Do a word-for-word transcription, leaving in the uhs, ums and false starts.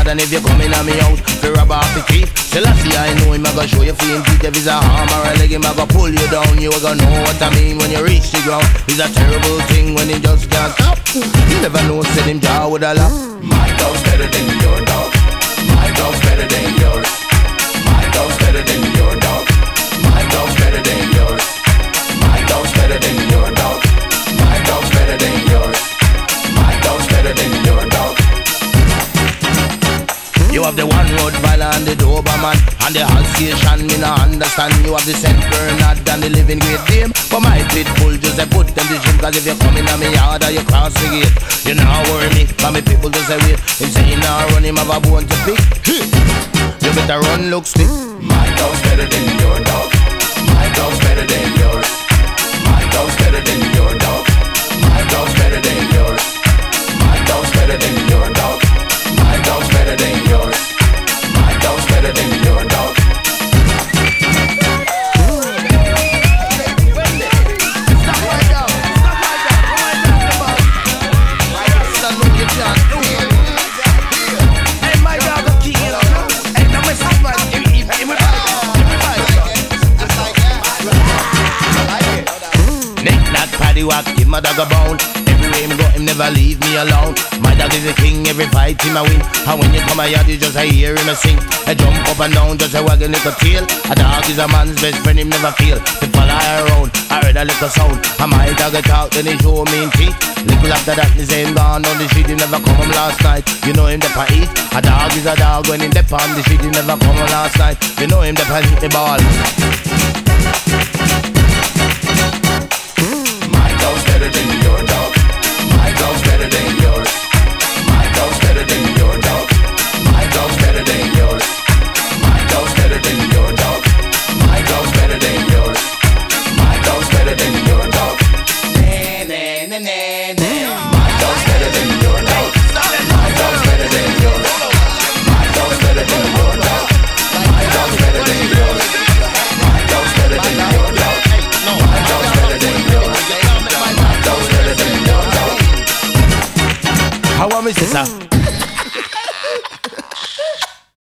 yard, and if you come in on me house, fi rob off the key. Till I see I know him, I go show you feeling teeth. If it's a arm or a leg, him I go pull you down. You a go know what I mean when you reach the ground. It's a terrible thing when he just can't stop. You never know, said him jaw with a laugh. My dog's better than your dog. My dog's better than yours. My dog's better than your dog. My dog's better than yours. My dog's better than your dog. My dog's better than yours. My dog's better than your dog. You have the one road Villa and the Doberman, and the Alsatian, me no understand. You have the Saint Bernard and the living great Dame, but my pitbull just a put them to gym. Cause if you come in on me yard or you cross the gate, you know worry me, but me people just say wait. Him say you nah run, him have a bone to pick. You better run, look stiff. My dog's better than your dog. My dog's better than yours. My dog's better than your dog. My dog's better than yours. My dog's better than your dog. My dog's better than yours. My dog's better than your dog. Stop right now. Stop right now. I know you can't do it. Hey, my dog a king, you know. Hey, now my son, man. Give me, give me back. Give me back. Nick that paddy walk, give my dog a bone. Everywhere him go, him never leave me alone. My dog is the king, every fight him a win. And when you come a yard, you just a hear him a sing. A jump up and down, just a wag a little tail. A dog is a man's best friend, him never feel. To follow her around, I heard a little sound. And my dog a talk, then he show me in teeth. Little after that, me say him gone on the street, he never come home last night. You know him the pa eat. A dog is a dog, when him dep on the street, he never come home last night. You know him the pa hit the ball. My dog's better than your dog. My dog's better than yours. My dog's better than your dog. My dog's better than yours. My dog's better than your dog. My dog's better than yours. My dog's better than your dog. My dog's better than your dog. My dog's better than yours. My dog's better than your dog. My dog's better than yours. My dog's better than your dog. My dog's better than yours. My dog's better than your dog. How am I, sister?